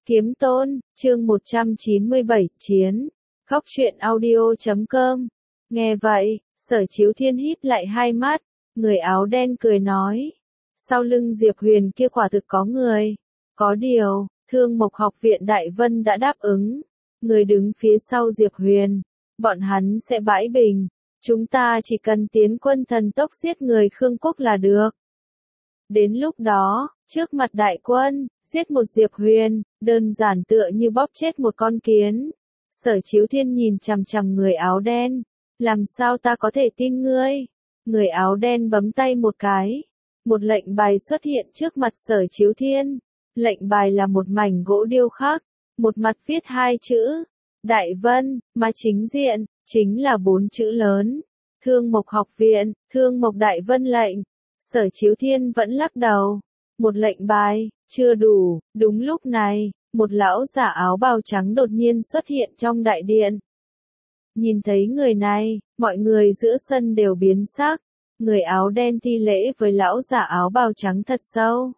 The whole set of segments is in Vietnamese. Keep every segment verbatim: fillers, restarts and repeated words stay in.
Kiếm Tôn, chương một trăm chín mươi bảy, Chiến. Khóc chuyện audio chấm com. Nghe vậy, Sở Chiếu Thiên híp lại hai mắt, người áo đen cười nói. Sau lưng Diệp Huyền kia quả thực có người. Có điều, Thương Mộc Học viện Đại Vân đã đáp ứng. Người đứng phía sau Diệp Huyền. Bọn hắn sẽ bãi bình. Chúng ta chỉ cần tiến quân thần tốc giết người Khương Quốc là được. Đến lúc đó, trước mặt đại quân, giết một Diệp Huyền, đơn giản tựa như bóp chết một con kiến. Sở Chiếu Thiên nhìn chằm chằm người áo đen. Làm sao ta có thể tin ngươi? Người áo đen bấm tay một cái. Một lệnh bài xuất hiện trước mặt Sở Chiếu Thiên. Lệnh bài là một mảnh gỗ điêu khắc. Một mặt viết hai chữ. Đại Vân, mà chính diện, chính là bốn chữ lớn. Thương Mộc Học viện, Thương Mộc Đại Vân lệnh. Sở Chiếu Thiên vẫn lắc đầu. Một lệnh bài, chưa đủ. Đúng lúc này, một lão giả áo bào trắng đột nhiên xuất hiện trong đại điện. Nhìn thấy người này, mọi người giữa sân đều biến sắc. Người áo đen thi lễ với lão giả áo bào trắng thật sâu.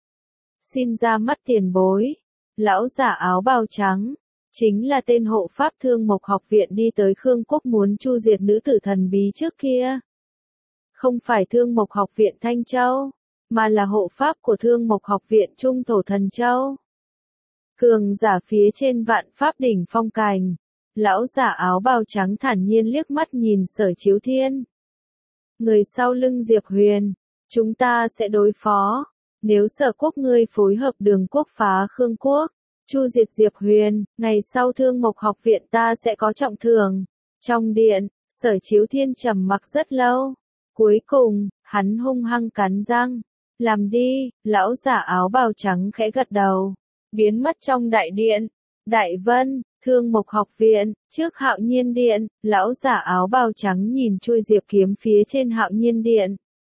Xin ra mắt tiền bối. Lão giả áo bào trắng, chính là tên hộ pháp Thương Mộc Học viện đi tới Khương Quốc muốn chu diệt nữ tử thần bí trước kia. Không phải Thương Mộc Học viện Thanh Châu, mà là hộ pháp của Thương Mộc Học viện Trung Thổ Thần Châu. Cường giả phía trên vạn pháp đỉnh phong cành. Lão giả áo bào trắng thản nhiên liếc mắt nhìn Sở Chiếu Thiên. Người sau lưng Diệp Huyền, chúng ta sẽ đối phó. Nếu Sở Quốc ngươi phối hợp Đường Quốc phá Khương Quốc, chu diệt Diệp Huyền, ngày sau Thương Mộc Học viện ta sẽ có trọng thưởng. Trong điện, Sở Chiếu Thiên trầm mặc rất lâu. Cuối cùng, hắn hung hăng cắn răng. Làm đi, lão giả áo bào trắng khẽ gật đầu. Biến mất trong đại điện. Đại Vân, Thương Mộc Học viện, trước Hạo Nhiên điện, lão giả áo bào trắng nhìn chuôi diệp kiếm phía trên Hạo Nhiên điện.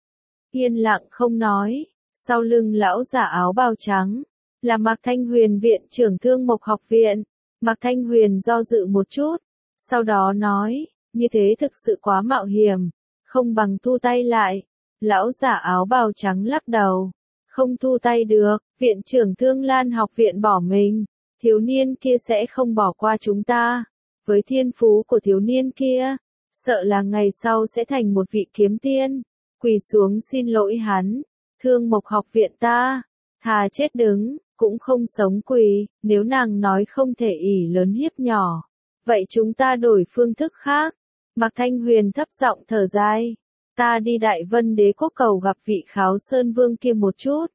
Yên lặng không nói, sau lưng lão giả áo bào trắng, là Mạc Thanh Huyền viện trưởng Thương Mộc Học viện. Mạc Thanh Huyền do dự một chút, sau đó nói, như thế thực sự quá mạo hiểm, không bằng thu tay lại. Lão giả áo bào trắng lắc đầu, không thu tay được, viện trưởng Thương Lan Học viện bỏ mình. Thiếu niên kia sẽ không bỏ qua chúng ta. Với thiên phú của thiếu niên kia, sợ là ngày sau sẽ thành một vị kiếm tiên. Quỳ xuống xin lỗi hắn. Thương Mộc Học viện ta, thà chết đứng, cũng không sống quỳ. Nếu nàng nói không thể ỷ lớn hiếp nhỏ, vậy chúng ta đổi phương thức khác. Mạc Thanh Huyền thấp giọng thở dài. Ta đi Đại Vân Đế quốc cầu gặp vị Kháo Sơn Vương kia một chút.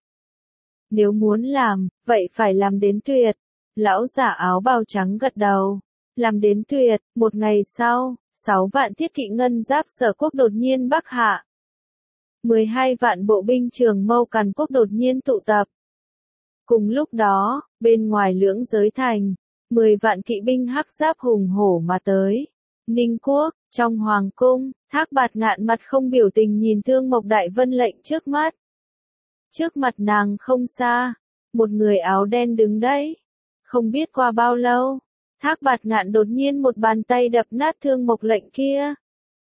Nếu muốn làm, vậy phải làm đến tuyệt. Lão giả áo bào trắng gật đầu. Làm đến tuyệt. Một ngày sau, sáu vạn thiết kỵ ngân giáp Sở Quốc đột nhiên bắc hạ. mười hai vạn bộ binh Trường Mâu Càn Quốc đột nhiên tụ tập. Cùng lúc đó, bên ngoài Lưỡng Giới Thành, mười vạn kỵ binh hắc giáp hùng hổ mà tới. Ninh Quốc, trong Hoàng cung, Thác Bạt Ngạn mặt không biểu tình nhìn Thương Mộc Đại Vân lệnh trước mắt. Trước mặt nàng không xa, một người áo đen đứng đấy. Không biết qua bao lâu, Thác Bạt Ngạn đột nhiên một bàn tay đập nát Thương Mộc lệnh kia.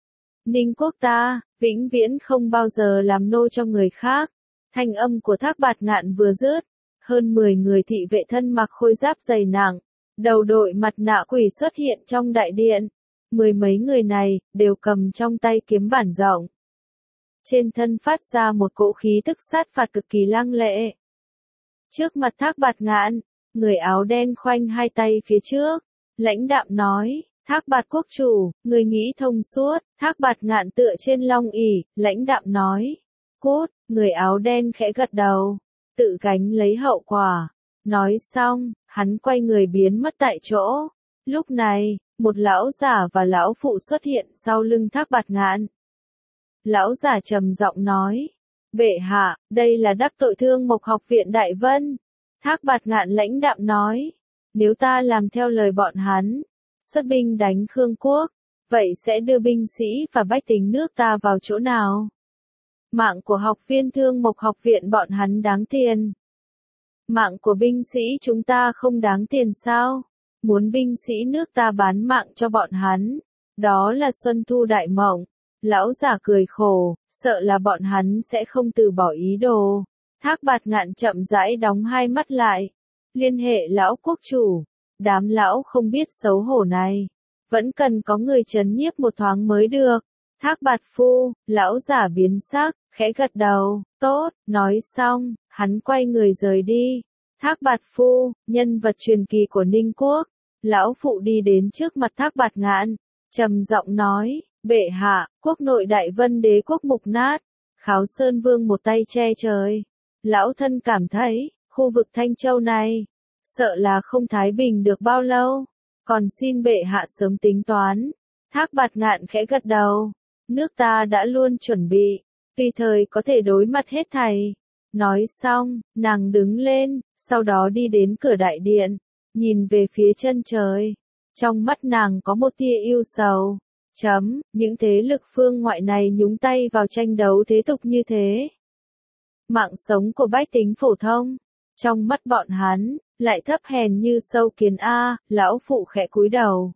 Ninh Quốc ta, vĩnh viễn không bao giờ làm nô cho người khác. Thanh âm của Thác Bạt Ngạn vừa dứt, hơn mười người thị vệ thân mặc khôi giáp dày nặng, đầu đội mặt nạ quỷ xuất hiện trong đại điện. Mười mấy người này, đều cầm trong tay kiếm bản rộng. Trên thân phát ra một cỗ khí tức sát phạt cực kỳ lăng lệ. Trước mặt Thác Bạt Ngạn, người áo đen khoanh hai tay phía trước, lãnh đạm nói, Thác Bạt quốc chủ, người nghĩ thông suốt. Thác Bạt Ngạn tựa trên long ỷ, lãnh đạm nói, cút. Người áo đen khẽ gật đầu, tự gánh lấy hậu quả. Nói xong, hắn quay người biến mất tại chỗ. Lúc này, một lão giả và lão phụ xuất hiện sau lưng Thác Bạt Ngạn. Lão giả trầm giọng nói, bệ hạ, đây là đắc tội Thương Mộc Học viện Đại Vân. Thác Bạt Ngạn lãnh đạm nói, nếu ta làm theo lời bọn hắn, xuất binh đánh Khương Quốc, vậy sẽ đưa binh sĩ và bách tính nước ta vào chỗ nào? Mạng của học viên Thương Mộc Học viện bọn hắn đáng tiền. Mạng của binh sĩ chúng ta không đáng tiền sao? Muốn binh sĩ nước ta bán mạng cho bọn hắn, đó là Xuân Thu Đại Mộng. Lão giả cười khổ, sợ là bọn hắn sẽ không từ bỏ ý đồ. Thác Bạt Ngạn chậm rãi đóng hai mắt lại. liên hệ lão quốc chủ. Đám lão không biết xấu hổ này, vẫn cần có người trấn nhiếp một thoáng mới được. Thác Bạt Phu, lão giả biến sắc, khẽ gật đầu, tốt, nói xong, hắn quay người rời đi. Thác Bạt Phu, nhân vật truyền kỳ của Ninh Quốc, lão phụ đi đến trước mặt Thác Bạt Ngạn, trầm giọng nói, bệ hạ, quốc nội Đại Vân Đế quốc mục nát, Kháo Sơn Vương một tay che trời. Lão thân cảm thấy, khu vực Thanh Châu này, sợ là không thái bình được bao lâu, còn xin bệ hạ sớm tính toán. Thác Bạt Ngạn khẽ gật đầu, nước ta đã luôn chuẩn bị, tùy thời có thể đối mặt hết thảy. Nói xong, nàng đứng lên, sau đó đi đến cửa đại điện, nhìn về phía chân trời. Trong mắt nàng có một tia yêu sầu. Chấm, những thế lực phương ngoại này nhúng tay vào tranh đấu thế tục như thế. Mạng sống của bách tính phổ thông, trong mắt bọn hắn, lại thấp hèn như sâu kiến A, lão phụ khẽ cúi đầu.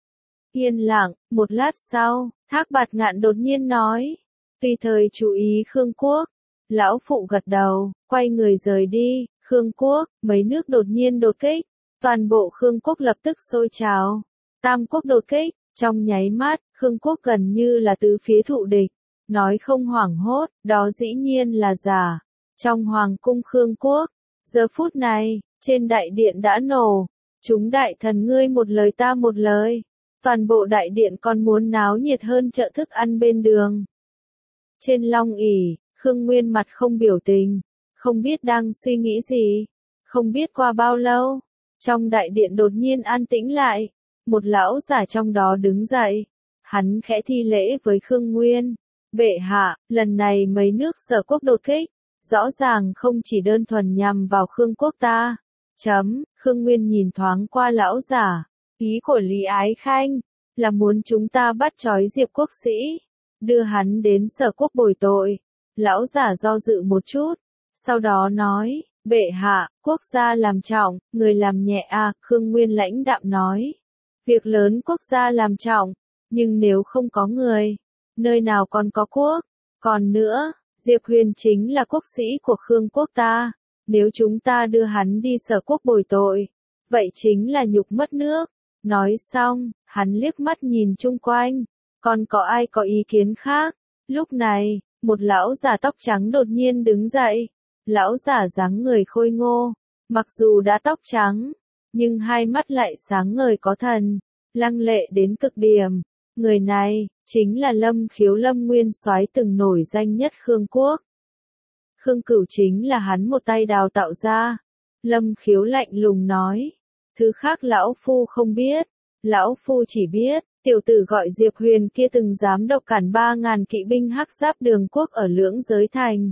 Yên lặng, một lát sau, Thác Bạt Ngạn đột nhiên nói, tùy thời chú ý Khương Quốc. Lão phụ gật đầu, quay người rời đi. Khương Quốc, mấy nước đột nhiên đột kích, toàn bộ Khương Quốc lập tức sôi trào. Tam Quốc đột kích, trong nháy mắt, Khương Quốc gần như là tứ phía thụ địch. Nói không hoảng hốt, đó dĩ nhiên là giả. Trong hoàng cung Khương Quốc, giờ phút này, trên đại điện đã nổ. Chúng đại thần ngươi một lời ta một lời. Toàn bộ đại điện còn muốn náo nhiệt hơn chợ thức ăn bên đường. Trên long ỷ, Khương Nguyên mặt không biểu tình, không biết đang suy nghĩ gì. Không biết qua bao lâu, trong đại điện đột nhiên an tĩnh lại. Một lão giả trong đó đứng dậy. Hắn khẽ thi lễ với Khương Nguyên. Bệ hạ, lần này mấy nước Sở Quốc đột kích, rõ ràng không chỉ đơn thuần nhằm vào Khương Quốc ta. Chấm, Khương Nguyên nhìn thoáng qua lão giả. Ý của Lý Ái Khanh, là muốn chúng ta bắt trói Diệp Quốc sĩ, đưa hắn đến Sở Quốc bồi tội. Lão giả do dự một chút, sau đó nói, bệ hạ, quốc gia làm trọng, người làm nhẹ à, Khương Nguyên lãnh đạm nói. Việc lớn quốc gia làm trọng, nhưng nếu không có người, nơi nào còn có quốc. Còn nữa, Diệp Huyền chính là quốc sĩ của Khương Quốc ta, nếu chúng ta đưa hắn đi Sở Quốc bồi tội, vậy chính là nhục mất nước. Nói xong, hắn liếc mắt nhìn chung quanh, còn có ai có ý kiến khác? Lúc này, một lão giả tóc trắng đột nhiên đứng dậy. Lão giả dáng người khôi ngô, mặc dù đã tóc trắng, nhưng hai mắt lại sáng ngời có thần, lăng lệ đến cực điểm. Người này, chính là Lâm Khiếu Lâm nguyên soái từng nổi danh nhất Khương Quốc. Khương Cửu chính là hắn một tay đào tạo ra. Lâm Khiếu lạnh lùng nói, thứ khác lão phu không biết, lão phu chỉ biết, tiểu tử gọi Diệp Huyền kia từng dám độc cản ba ngàn kỵ binh hắc giáp đường quốc ở Lưỡng Giới Thành.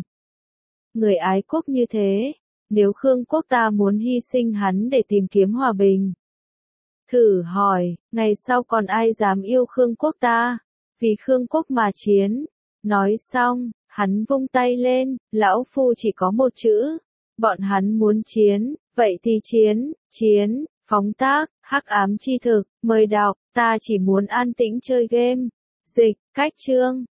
Người ái quốc như thế, nếu Khương Quốc ta muốn hy sinh hắn để tìm kiếm hòa bình. Thử hỏi, ngày sau còn ai dám yêu Khương Quốc ta, vì Khương Quốc mà chiến. Nói xong, hắn vung tay lên, lão phu chỉ có một chữ, bọn hắn muốn chiến, vậy thì chiến, chiến, phóng tác, hắc ám chi thực, mời đọc, ta chỉ muốn an tĩnh chơi game. Dịch, cách chương.